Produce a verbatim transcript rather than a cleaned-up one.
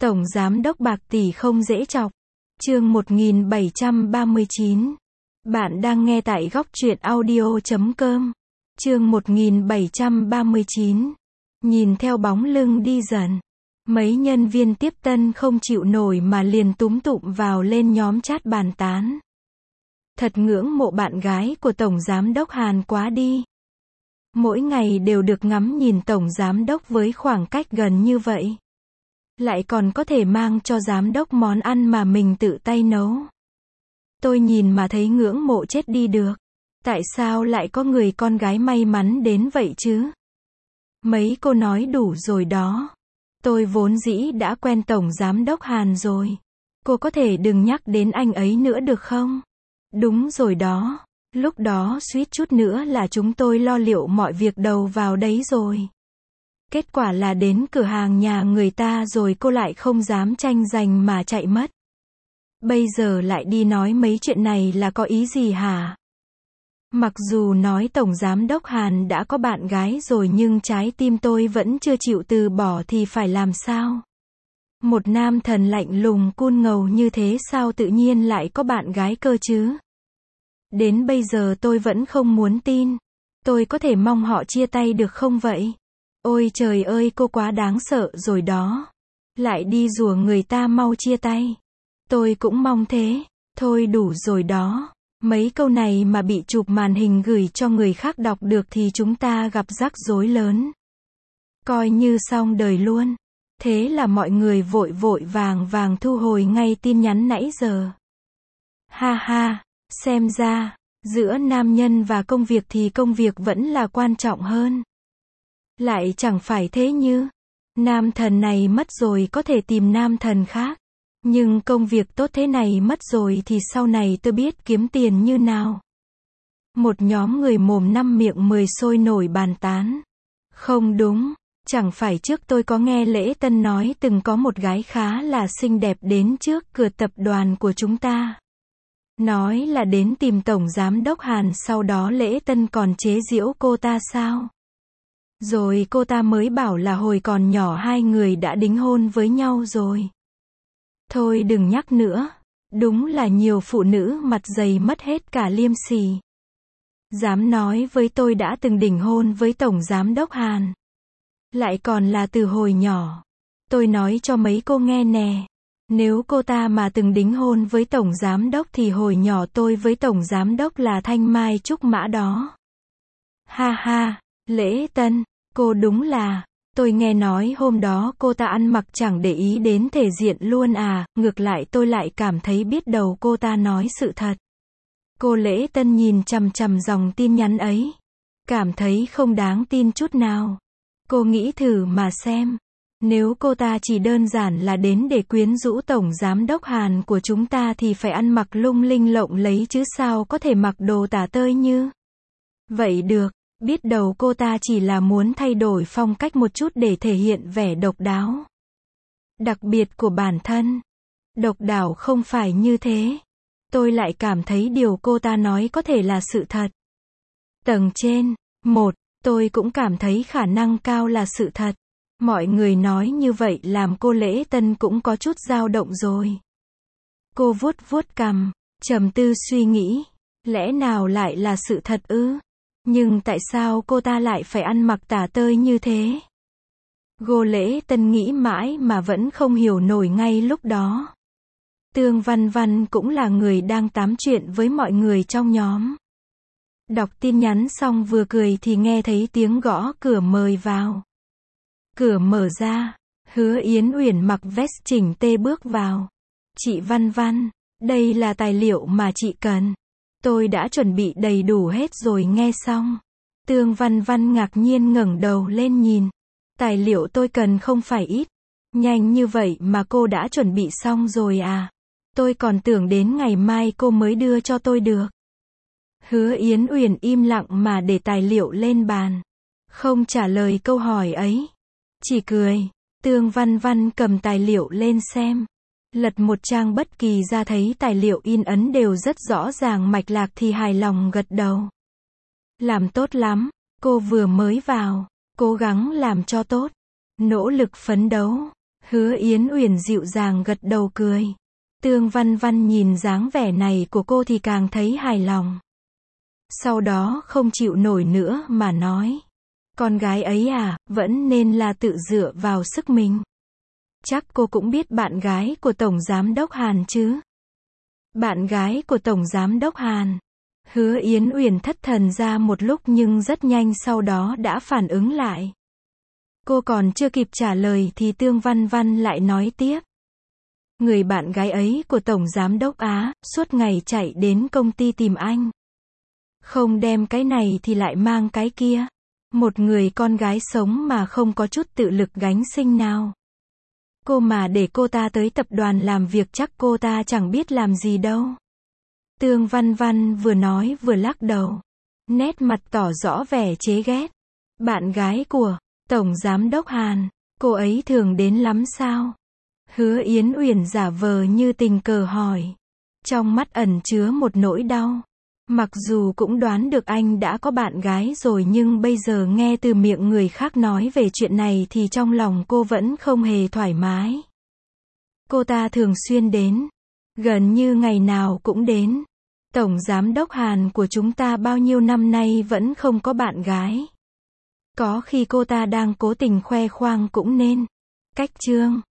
Tổng giám đốc bạc tỷ không dễ chọc. Chương một nghìn bảy trăm ba mươi chín. Bạn đang nghe tại góc truyện audio chấm com. Chương một nghìn bảy trăm ba mươi chín. Nhìn theo bóng lưng đi dần. Mấy nhân viên tiếp tân không chịu nổi mà liền túm tụm vào lên nhóm chat bàn tán. Thật ngưỡng mộ bạn gái của Tổng Giám đốc Hàn quá đi. Mỗi ngày đều được ngắm nhìn Tổng Giám đốc với khoảng cách gần như vậy. Lại còn có thể mang cho Giám đốc món ăn mà mình tự tay nấu. Tôi nhìn mà thấy ngưỡng mộ chết đi được. Tại sao lại có người con gái may mắn đến vậy chứ? Mấy cô nói đủ rồi đó. Tôi vốn dĩ đã quen Tổng Giám đốc Hàn rồi. Cô có thể đừng nhắc đến anh ấy nữa được không? Đúng rồi đó. Lúc đó suýt chút nữa là chúng tôi lo liệu mọi việc đầu vào đấy rồi. Kết quả là đến cửa hàng nhà người ta rồi cô lại không dám tranh giành mà chạy mất. Bây giờ lại đi nói mấy chuyện này là có ý gì hả? Mặc dù nói Tổng Giám đốc Hàn đã có bạn gái rồi nhưng trái tim tôi vẫn chưa chịu từ bỏ thì phải làm sao? Một nam thần lạnh lùng cool ngầu như thế sao tự nhiên lại có bạn gái cơ chứ? Đến bây giờ tôi vẫn không muốn tin. Tôi có thể mong họ chia tay được không vậy? Ôi trời ơi, cô quá đáng sợ rồi đó. Lại đi rủa người ta mau chia tay. Tôi cũng mong thế. Thôi đủ rồi đó. Mấy câu này mà bị chụp màn hình gửi cho người khác đọc được thì chúng ta gặp rắc rối lớn. Coi như xong đời luôn. Thế là mọi người vội vội vàng vàng thu hồi ngay tin nhắn nãy giờ. Ha ha, xem ra, giữa nam nhân và công việc thì công việc vẫn là quan trọng hơn. Lại chẳng phải thế như, nam thần này mất rồi có thể tìm nam thần khác. Nhưng công việc tốt thế này mất rồi thì sau này tôi biết kiếm tiền như nào. Một nhóm người mồm năm miệng mười sôi nổi bàn tán. Không đúng, chẳng phải trước tôi có nghe Lễ Tân nói từng có một gái khá là xinh đẹp đến trước cửa tập đoàn của chúng ta. Nói là đến tìm Tổng Giám đốc Hàn, sau đó Lễ Tân còn chế giễu cô ta sao? Rồi cô ta mới bảo là hồi còn nhỏ hai người đã đính hôn với nhau rồi. Thôi đừng nhắc nữa. Đúng là nhiều phụ nữ mặt dày mất hết cả liêm sỉ. Dám nói với tôi đã từng đính hôn với Tổng Giám đốc Hàn. Lại còn là từ hồi nhỏ. Tôi nói cho mấy cô nghe nè. Nếu cô ta mà từng đính hôn với Tổng Giám đốc thì hồi nhỏ tôi với Tổng Giám đốc là thanh mai trúc mã đó. Ha ha, Lễ Tân, cô đúng là, tôi nghe nói hôm đó cô ta ăn mặc chẳng để ý đến thể diện luôn à, ngược lại tôi lại cảm thấy biết đầu cô ta nói sự thật. Cô Lễ Tân nhìn chằm chằm dòng tin nhắn ấy. Cảm thấy không đáng tin chút nào. Cô nghĩ thử mà xem. Nếu cô ta chỉ đơn giản là đến để quyến rũ Tổng Giám đốc Hàn của chúng ta thì phải ăn mặc lung linh lộng lẫy chứ sao có thể mặc đồ tả tơi như vậy được. Biết đầu cô ta chỉ là muốn thay đổi phong cách một chút để thể hiện vẻ độc đáo, đặc biệt của bản thân. Độc đáo không phải như thế. Tôi lại cảm thấy điều cô ta nói có thể là sự thật. Tầng trên, một, tôi cũng cảm thấy khả năng cao là sự thật. Mọi người nói như vậy làm cô Lễ Tân cũng có chút dao động rồi. Cô vuốt vuốt cằm, trầm tư suy nghĩ. Lẽ nào lại là sự thật ư? Nhưng tại sao cô ta lại phải ăn mặc tả tơi như thế? Cô Lễ Tân nghĩ mãi mà vẫn không hiểu nổi ngay lúc đó. Tương Văn Văn cũng là người đang tám chuyện với mọi người trong nhóm. Đọc tin nhắn xong vừa cười thì nghe thấy tiếng gõ cửa mời vào. Cửa mở ra, Hứa Yến Uyển mặc vest chỉnh tê bước vào. Chị Văn Văn, đây là tài liệu mà chị cần. Tôi đã chuẩn bị đầy đủ hết rồi. Nghe xong, Tương Văn Văn ngạc nhiên ngẩng đầu lên nhìn. Tài liệu tôi cần không phải ít. Nhanh như vậy mà cô đã chuẩn bị xong rồi à? Tôi còn tưởng đến ngày mai cô mới đưa cho tôi được. Hứa Yến Uyển im lặng mà để tài liệu lên bàn. Không trả lời câu hỏi ấy. Chỉ cười. Tương Văn Văn cầm tài liệu lên xem. Lật một trang bất kỳ ra thấy tài liệu in ấn đều rất rõ ràng mạch lạc thì hài lòng gật đầu. Làm tốt lắm, cô vừa mới vào, cố gắng làm cho tốt, nỗ lực phấn đấu. Hứa Yến Uyển dịu dàng gật đầu cười. Tương Văn Văn nhìn dáng vẻ này của cô thì càng thấy hài lòng. Sau đó không chịu nổi nữa mà nói. Con gái ấy à, vẫn nên là tự dựa vào sức mình. Chắc cô cũng biết bạn gái của Tổng Giám đốc Hàn chứ? Bạn gái của Tổng Giám đốc Hàn. Hứa Yến Uyển thất thần ra một lúc nhưng rất nhanh sau đó đã phản ứng lại. Cô còn chưa kịp trả lời thì Tương Văn Văn lại nói tiếp. Người bạn gái ấy của Tổng Giám đốc Á, suốt ngày chạy đến công ty tìm anh. Không đem cái này thì lại mang cái kia. Một người con gái sống mà không có chút tự lực gánh sinh nào. Cô mà để cô ta tới tập đoàn làm việc chắc cô ta chẳng biết làm gì đâu. Tương Văn Văn vừa nói vừa lắc đầu. Nét mặt tỏ rõ vẻ chế ghét. Bạn gái của Tổng Giám đốc Hàn, cô ấy thường đến lắm sao? Hứa Yến Uyển giả vờ như tình cờ hỏi. Trong mắt ẩn chứa một nỗi đau. Mặc dù cũng đoán được anh đã có bạn gái rồi nhưng bây giờ nghe từ miệng người khác nói về chuyện này thì trong lòng cô vẫn không hề thoải mái. Cô ta thường xuyên đến. Gần như ngày nào cũng đến. Tổng Giám đốc Hàn của chúng ta bao nhiêu năm nay vẫn không có bạn gái. Có khi cô ta đang cố tình khoe khoang cũng nên. Cách chương